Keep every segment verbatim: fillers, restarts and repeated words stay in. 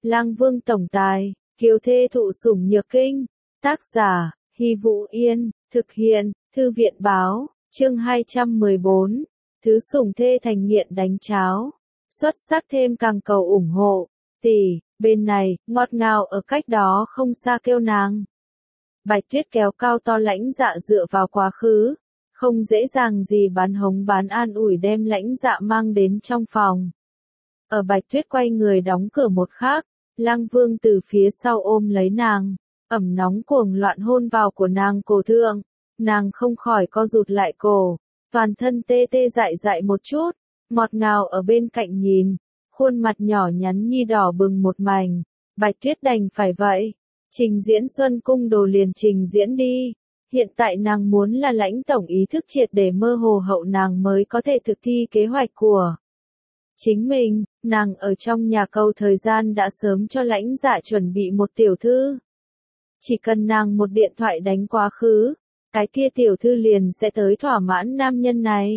Lang Vương tổng tài, kiều thê thụ sủng nhược kinh. Tác giả, Hy Vũ Yên, thực hiện, Thư viện báo, chương hai trăm mười bốn, thứ sủng thê thành nghiện đánh cháo. Xuất sắc thêm càng cầu ủng hộ. Tỷ, bên này, ngọt ngào ở cách đó không xa kêu nàng. Bạch Tuyết kéo cao to lãnh dạ dựa vào quá khứ. Không dễ dàng gì bán hống bán an ủi đem lãnh dạ mang đến trong phòng. Ở Bạch Tuyết quay người đóng cửa một khắc, Lang Vương từ phía sau ôm lấy nàng, ẩm nóng cuồng loạn hôn vào của nàng cổ thượng, nàng không khỏi co rụt lại cổ, toàn thân tê tê dại dại một chút, ngọt ngào ở bên cạnh nhìn, khuôn mặt nhỏ nhắn nhi đỏ bừng một mảnh, Bạch Tuyết đành phải vậy, trình diễn Xuân Cung Đồ liền trình diễn đi. Hiện tại nàng muốn là lãnh tổng ý thức triệt để mơ hồ hậu nàng mới có thể thực thi kế hoạch của chính mình, nàng ở trong nhà câu thời gian đã sớm cho lãnh dạ chuẩn bị một tiểu thư. Chỉ cần nàng một điện thoại đánh quá khứ, cái kia tiểu thư liền sẽ tới thỏa mãn nam nhân này.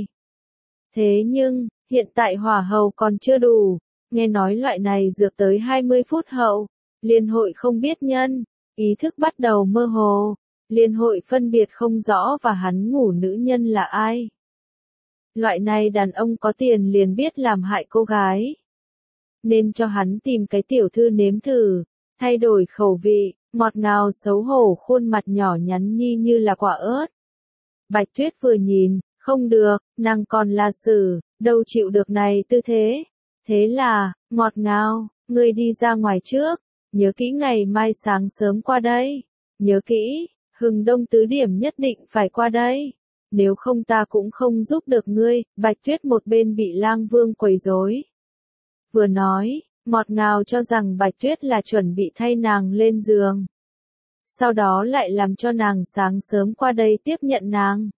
Thế nhưng, hiện tại hỏa hầu còn chưa đủ, nghe nói loại này dược tới hai mươi phút hậu, liên hội không biết nhân, ý thức bắt đầu mơ hồ. Liên hội phân biệt không rõ và hắn ngủ nữ nhân là ai. Loại này đàn ông có tiền liền biết làm hại cô gái. Nên cho hắn tìm cái tiểu thư nếm thử, thay đổi khẩu vị, ngọt ngào xấu hổ khuôn mặt nhỏ nhắn nhi như là quả ớt. Bạch Tuyết vừa nhìn, không được, nàng còn là Sử, đâu chịu được này tư thế. Thế là, ngọt ngào, ngươi đi ra ngoài trước, nhớ kỹ ngày mai sáng sớm qua đây, nhớ kỹ. Hừng đông tứ điểm nhất định phải qua đây. Nếu không ta cũng không giúp được ngươi. Bạch Tuyết một bên bị Lang Vương quấy rối. Vừa nói, ngọt ngào cho rằng Bạch Tuyết là chuẩn bị thay nàng lên giường. Sau đó lại làm cho nàng sáng sớm qua đây tiếp nhận nàng.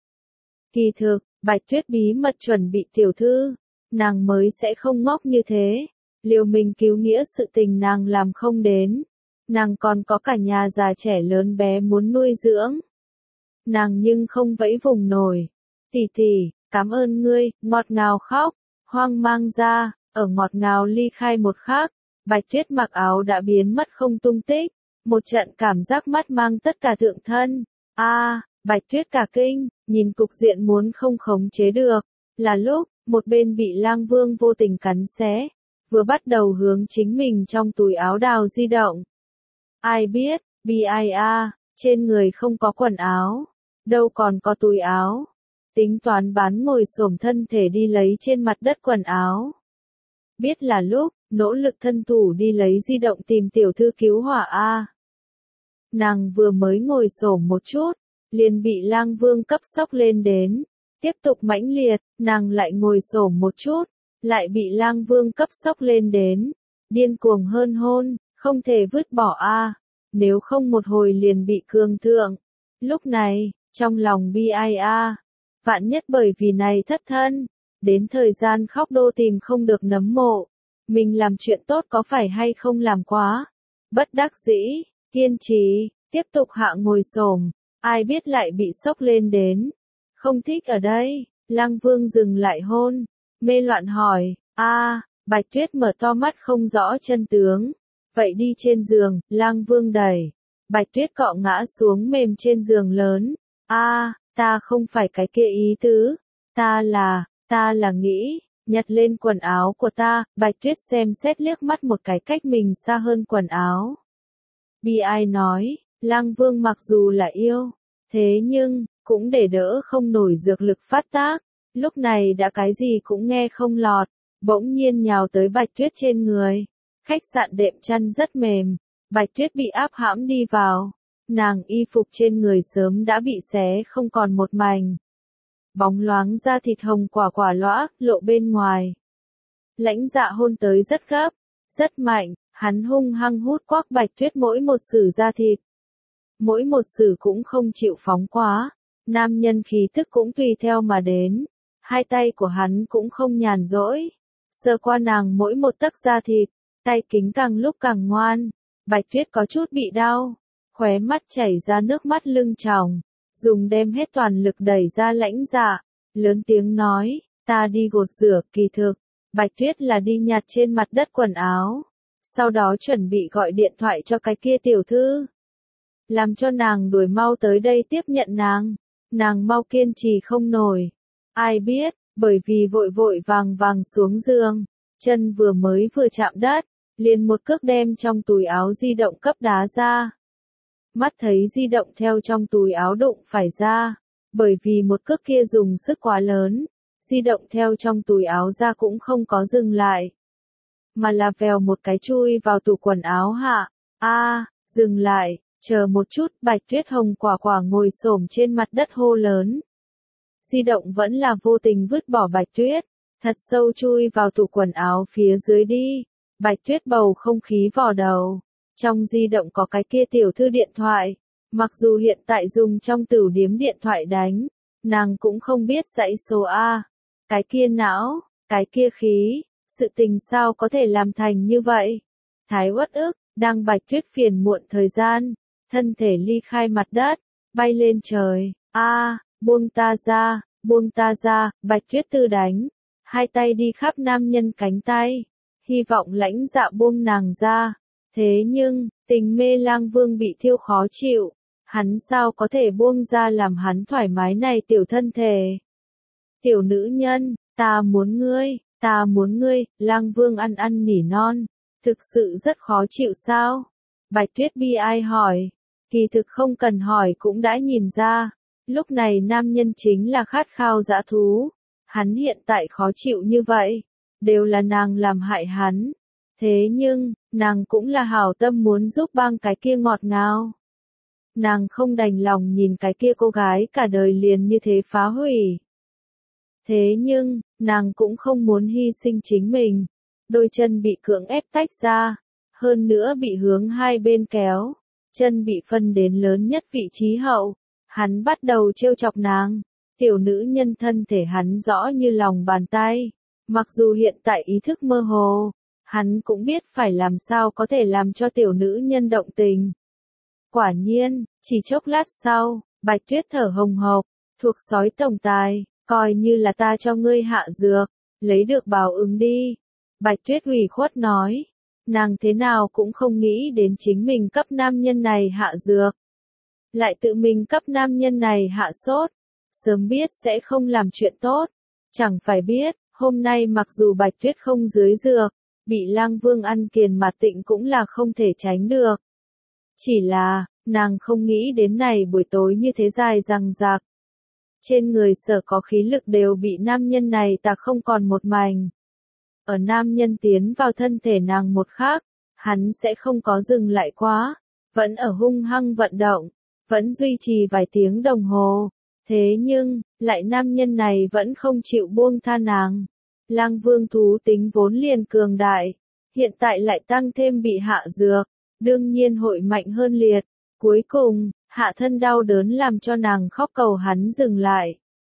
Kỳ thực, Bạch Tuyết bí mật chuẩn bị tiểu thư. Nàng mới sẽ không ngốc như thế. Liều mình cứu nghĩa sự tình nàng làm không đến. Nàng còn có cả nhà già trẻ lớn bé muốn nuôi dưỡng. Nàng nhưng không vẫy vùng nổi. Tỷ tỷ, cảm ơn ngươi, ngọt ngào khóc, hoang mang ra, ở ngọt ngào ly khai một khắc, Bạch Tuyết mặc áo đã biến mất không tung tích, một trận cảm giác mắt mang tất cả thượng thân. A, à, Bạch Tuyết cả kinh, nhìn cục diện muốn không khống chế được, là lúc, một bên bị Lang Vương vô tình cắn xé, vừa bắt đầu hướng chính mình trong túi áo đào di động. Ai biết, bi ai a, trên người không có quần áo, đâu còn có túi áo. Tính toán bán ngồi xổm thân thể đi lấy trên mặt đất quần áo. Biết là lúc, nỗ lực thân thủ đi lấy di động tìm tiểu thư cứu hỏa a. Nàng vừa mới ngồi xổm một chút, liền bị Lang Vương cấp sốc lên đến. Tiếp tục mãnh liệt, nàng lại ngồi xổm một chút, lại bị Lang Vương cấp sốc lên đến. Điên cuồng hơn hôn. Không thể vứt bỏ a, à, nếu không một hồi liền bị cương thượng. Lúc này, trong lòng bi ai a, à, vạn nhất bởi vì này thất thân, đến thời gian khóc đô tìm không được nấm mộ. Mình làm chuyện tốt có phải hay không làm quá? Bất đắc dĩ, kiên trì, tiếp tục hạ ngồi xổm, ai biết lại bị sốc lên đến. Không thích ở đây, Lang Vương dừng lại hôn, mê loạn hỏi, a, à, Bạch Tuyết mở to mắt không rõ chân tướng. Vậy đi trên giường, Lang Vương đẩy. Bạch Tuyết cọ ngã xuống mềm trên giường lớn. A, à, ta không phải cái kia ý tứ. Ta là, ta là nghĩ, nhặt lên quần áo của ta. Bạch Tuyết xem xét liếc mắt một cái cách mình xa hơn quần áo. Bi ai nói, Lang Vương mặc dù là yêu, thế nhưng, cũng để đỡ không nổi dược lực phát tác. Lúc này đã cái gì cũng nghe không lọt, bỗng nhiên nhào tới Bạch Tuyết trên người. Khách sạn đệm chăn rất mềm, Bạch Tuyết bị áp hãm đi vào, nàng y phục trên người sớm đã bị xé không còn một mảnh. Bóng loáng da thịt hồng quả quả lõa, lộ bên ngoài. Lãnh dạ hôn tới rất gấp, rất mạnh, hắn hung hăng hút quắc Bạch Tuyết mỗi một sử da thịt. Mỗi một sử cũng không chịu phóng quá, nam nhân khí thức cũng tùy theo mà đến, hai tay của hắn cũng không nhàn rỗi, sờ qua nàng mỗi một tấc da thịt. Tay kính càng lúc càng ngoan, Bạch Tuyết có chút bị đau, khóe mắt chảy ra nước mắt lưng tròng, dùng đem hết toàn lực đẩy ra lãnh dạ, lớn tiếng nói, ta đi gột rửa. Kỳ thực, Bạch Tuyết là đi nhặt trên mặt đất quần áo, sau đó chuẩn bị gọi điện thoại cho cái kia tiểu thư. Làm cho nàng đuổi mau tới đây tiếp nhận nàng. Nàng mau kiên trì không nổi. Ai biết, bởi vì vội vội vàng vàng xuống giường, chân vừa mới vừa chạm đất, liền một cước đem trong túi áo di động cấp đá ra. Mắt thấy di động theo trong túi áo đụng phải ra, bởi vì một cước kia dùng sức quá lớn, di động theo trong túi áo ra cũng không có dừng lại, mà là vèo một cái chui vào tủ quần áo hạ. A, à, dừng lại, chờ một chút, Bạch Tuyết Hồng quả quả ngồi xổm trên mặt đất hô lớn. Di động vẫn là vô tình vứt bỏ Bạch Tuyết, thật sâu chui vào tủ quần áo phía dưới đi. Bạch Tuyết bầu không khí vò đầu. Trong di động có cái kia tiểu thư điện thoại. Mặc dù hiện tại dùng trong tửu điếm điện thoại đánh, nàng cũng không biết dãy số A. Cái kia não, cái kia khí, sự tình sao có thể làm thành như vậy? Thái uất ức, đang Bạch Tuyết phiền muộn thời gian, thân thể ly khai mặt đất, bay lên trời. A, buông ta ra, buông ta ra, Bạch Tuyết Tư đánh, hai tay đi khắp nam nhân cánh tay, hy vọng lãnh dạ buông nàng ra. Thế nhưng, tình mê lang vương bị thiêu khó chịu, hắn sao có thể buông ra làm hắn thoải mái này tiểu thân thể. Tiểu nữ nhân, ta muốn ngươi, ta muốn ngươi, lang vương ăn ăn nỉ non, thực sự rất khó chịu sao? Bạch Tuyết bi ai hỏi, kỳ thực không cần hỏi cũng đã nhìn ra, lúc này nam nhân chính là khát khao dã thú, hắn hiện tại khó chịu như vậy, đều là nàng làm hại hắn. Thế nhưng, nàng cũng là hảo tâm muốn giúp băng cái kia ngọt ngào. Nàng không đành lòng nhìn cái kia cô gái cả đời liền như thế phá hủy. Thế nhưng, nàng cũng không muốn hy sinh chính mình. Đôi chân bị cưỡng ép tách ra, hơn nữa bị hướng hai bên kéo, chân bị phân đến lớn nhất vị trí hậu. Hắn bắt đầu trêu chọc nàng, tiểu nữ nhân thân thể hắn rõ như lòng bàn tay. Mặc dù hiện tại ý thức mơ hồ, hắn cũng biết phải làm sao có thể làm cho tiểu nữ nhân động tình. Quả nhiên, chỉ chốc lát sau, Bạch Tuyết thở hồng hộc, thuộc sói tổng tài, coi như là ta cho ngươi hạ dược, lấy được báo ứng đi. Bạch Tuyết ủy khuất nói, nàng thế nào cũng không nghĩ đến chính mình cấp nam nhân này hạ dược. Lại tự mình cấp nam nhân này hạ sốt, sớm biết sẽ không làm chuyện tốt. Chẳng phải biết, hôm nay mặc dù Bạch Tuyết không dưới dược, bị lang vương ăn kiền mặt tịnh cũng là không thể tránh được. Chỉ là, nàng không nghĩ đến này buổi tối như thế dài dằng dặc. Trên người sở có khí lực đều bị nam nhân này tạc không còn một mảnh. Ở nam nhân tiến vào thân thể nàng một khắc, hắn sẽ không có dừng lại quá, vẫn ở hung hăng vận động, vẫn duy trì vài tiếng đồng hồ. Thế nhưng, lại nam nhân này vẫn không chịu buông tha nàng. Lang vương thú tính vốn liền cường đại, hiện tại lại tăng thêm bị hạ dược, đương nhiên hội mạnh hơn liệt. Cuối cùng, hạ thân đau đớn làm cho nàng khóc cầu hắn dừng lại.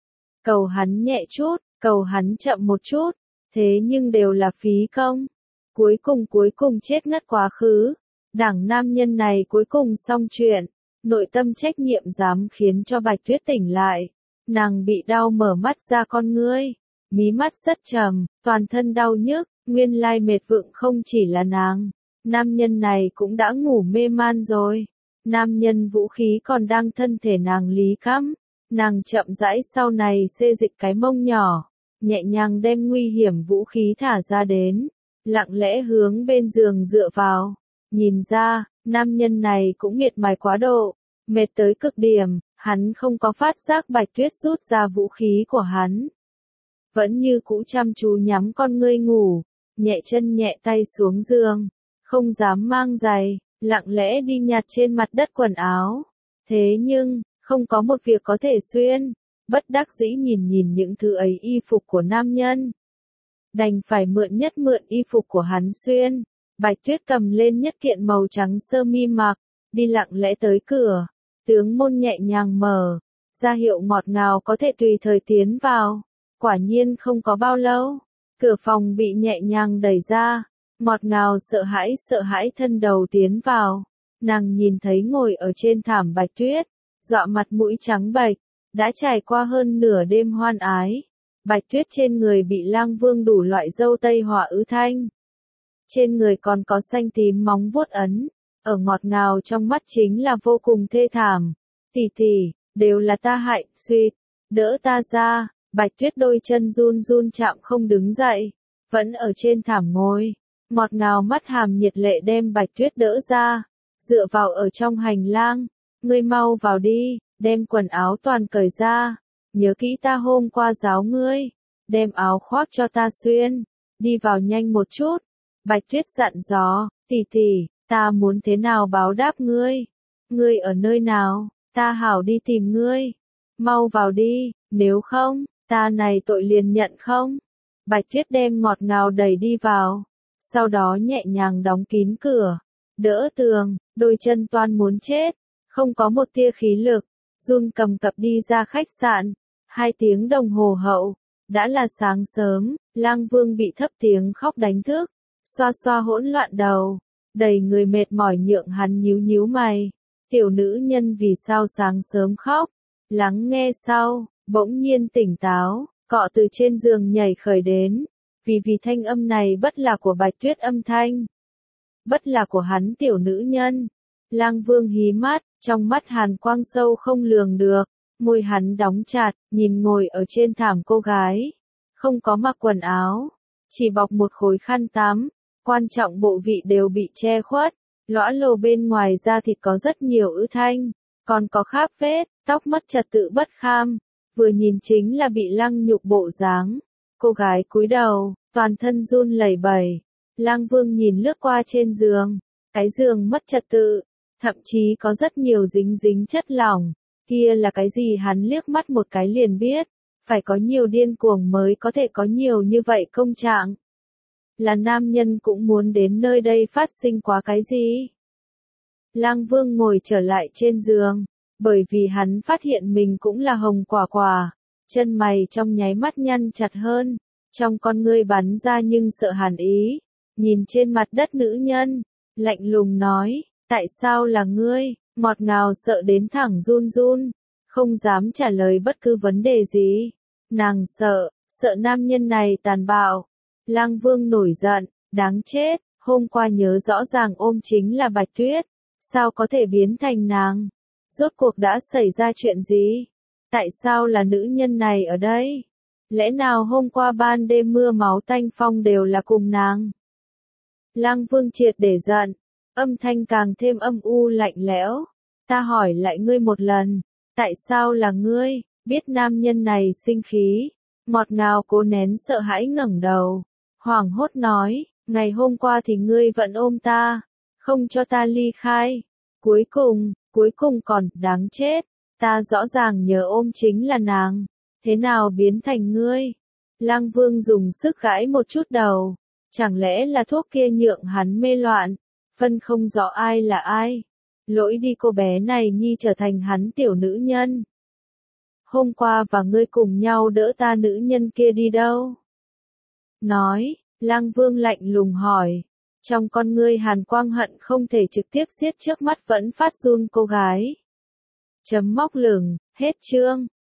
Cầu hắn nhẹ chút, cầu hắn chậm một chút, thế nhưng đều là phí công. Cuối cùng cuối cùng chết ngất quá khứ. Đảng nam nhân này cuối cùng xong chuyện, nội tâm trách nhiệm dám khiến cho Bạch Tuyết tỉnh lại. Nàng bị đau mở mắt ra con ngươi, mí mắt rất trầm, toàn thân đau nhức, nguyên lai mệt vượng không chỉ là nàng. Nam nhân này cũng đã ngủ mê man rồi. Nam nhân vũ khí còn đang thân thể nàng lý cắm. Nàng chậm rãi sau này xê dịch cái mông nhỏ, nhẹ nhàng đem nguy hiểm vũ khí thả ra đến, lặng lẽ hướng bên giường dựa vào. Nhìn ra, nam nhân này cũng miệt mài quá độ, mệt tới cực điểm, hắn không có phát giác Bạch Tuyết rút ra vũ khí của hắn. Vẫn như cũ chăm chú nhắm con ngươi ngủ, nhẹ chân nhẹ tay xuống giường, không dám mang giày, lặng lẽ đi nhặt trên mặt đất quần áo. Thế nhưng, không có một việc có thể xuyên, bất đắc dĩ nhìn nhìn những thứ ấy y phục của nam nhân. Đành phải mượn nhất mượn y phục của hắn xuyên. Bạch Tuyết cầm lên nhất kiện màu trắng sơ mi mặc, đi lặng lẽ tới cửa, tướng môn nhẹ nhàng mở, ra hiệu ngọt ngào có thể tùy thời tiến vào. Quả nhiên không có bao lâu, cửa phòng bị nhẹ nhàng đẩy ra, ngọt ngào sợ hãi sợ hãi thân đầu tiến vào. Nàng nhìn thấy ngồi ở trên thảm Bạch Tuyết, dọa mặt mũi trắng bệch, đã trải qua hơn nửa đêm hoan ái. Bạch Tuyết trên người bị lang vương đủ loại dâu tây họa ứ thanh. trên người còn có xanh tím móng vuốt ấn, ở ngọt ngào trong mắt chính là vô cùng thê thảm. Tỷ tỷ, đều là ta hại, suýt, đỡ ta ra. Bạch Tuyết đôi chân run run chạm không đứng dậy, vẫn ở trên thảm ngồi, ngọt ngào mắt hàm nhiệt lệ đem Bạch Tuyết đỡ ra, dựa vào ở trong hành lang, ngươi mau vào đi, đem quần áo toàn cởi ra, nhớ kỹ ta hôm qua giáo ngươi, đem áo khoác cho ta xuyên, đi vào nhanh một chút. Bạch Tuyết dặn dò, tỷ tỷ, ta muốn thế nào báo đáp ngươi, ngươi ở nơi nào, ta hảo đi tìm ngươi, mau vào đi, nếu không, ta này tội liền nhận không? Bạch Tuyết đem ngọt ngào đẩy đi vào, sau đó nhẹ nhàng đóng kín cửa, đỡ tường, đôi chân toan muốn chết, không có một tia khí lực, run cầm cập đi ra khách sạn. Hai tiếng đồng hồ hậu, đã là sáng sớm, Lang Vương bị thấp tiếng khóc đánh thức, xoa xoa hỗn loạn đầu, đầy người mệt mỏi nhượng hắn nhíu nhíu mày. Tiểu nữ nhân vì sao sáng sớm khóc? Lắng nghe sau, bỗng nhiên tỉnh táo, cọ từ trên giường nhảy khởi đến, vì vì thanh âm này bất là của Bạch Tuyết âm thanh, bất là của hắn tiểu nữ nhân. Lang Vương hí mắt, trong mắt hàn quang sâu không lường được, môi hắn đóng chặt, nhìn ngồi ở trên thảm cô gái, không có mặc quần áo, chỉ bọc một khối khăn tắm, quan trọng bộ vị đều bị che khuất, lõa lồ bên ngoài da thịt có rất nhiều ứ thanh, còn có kháp vết, tóc mất trật tự bất kham, vừa nhìn chính là bị lăng nhục bộ dáng. Cô gái cúi đầu, toàn thân run lẩy bẩy. Lang Vương nhìn lướt qua trên giường, cái giường mất trật tự, thậm chí có rất nhiều dính dính chất lỏng, kia là cái gì hắn liếc mắt một cái liền biết, phải có nhiều điên cuồng mới có thể có nhiều như vậy công trạng. Là nam nhân cũng muốn đến nơi đây phát sinh quá cái gì? Lang Vương ngồi trở lại trên giường, bởi vì hắn phát hiện mình cũng là hồng quả quả, chân mày trong nháy mắt nhăn chặt hơn, trong con ngươi bắn ra nhưng sợ hàn ý, nhìn trên mặt đất nữ nhân, lạnh lùng nói, tại sao là ngươi, ngọt ngào sợ đến thẳng run run, không dám trả lời bất cứ vấn đề gì, nàng sợ, sợ nam nhân này tàn bạo. Lang Vương nổi giận, đáng chết, hôm qua nhớ rõ ràng ôm chính là Bạch Tuyết, sao có thể biến thành nàng? Rốt cuộc đã xảy ra chuyện gì? Tại sao là nữ nhân này ở đây? Lẽ nào hôm qua ban đêm mưa máu tanh phong đều là cùng nàng? Lang Vương triệt để giận, âm thanh càng thêm âm u lạnh lẽo. Ta hỏi lại ngươi một lần, tại sao là ngươi? Biết nam nhân này sinh khí, ngọt ngào cố nén sợ hãi ngẩng đầu, hoảng hốt nói, ngày hôm qua thì ngươi vẫn ôm ta, không cho ta ly khai. Cuối cùng, cuối cùng còn, đáng chết, ta rõ ràng nhớ ôm chính là nàng, thế nào biến thành ngươi? Lang Vương dùng sức gãi một chút đầu, chẳng lẽ là thuốc kia nhượng hắn mê loạn, phân không rõ ai là ai, lỗi đi cô bé này nhi trở thành hắn tiểu nữ nhân. Hôm qua và ngươi cùng nhau đỡ ta nữ nhân kia đi đâu? Nói, Lang Vương lạnh lùng hỏi, trong con ngươi hàn quang hận không thể trực tiếp giết trước mắt vẫn phát run cô gái. Chấm móc lửng, hết chương.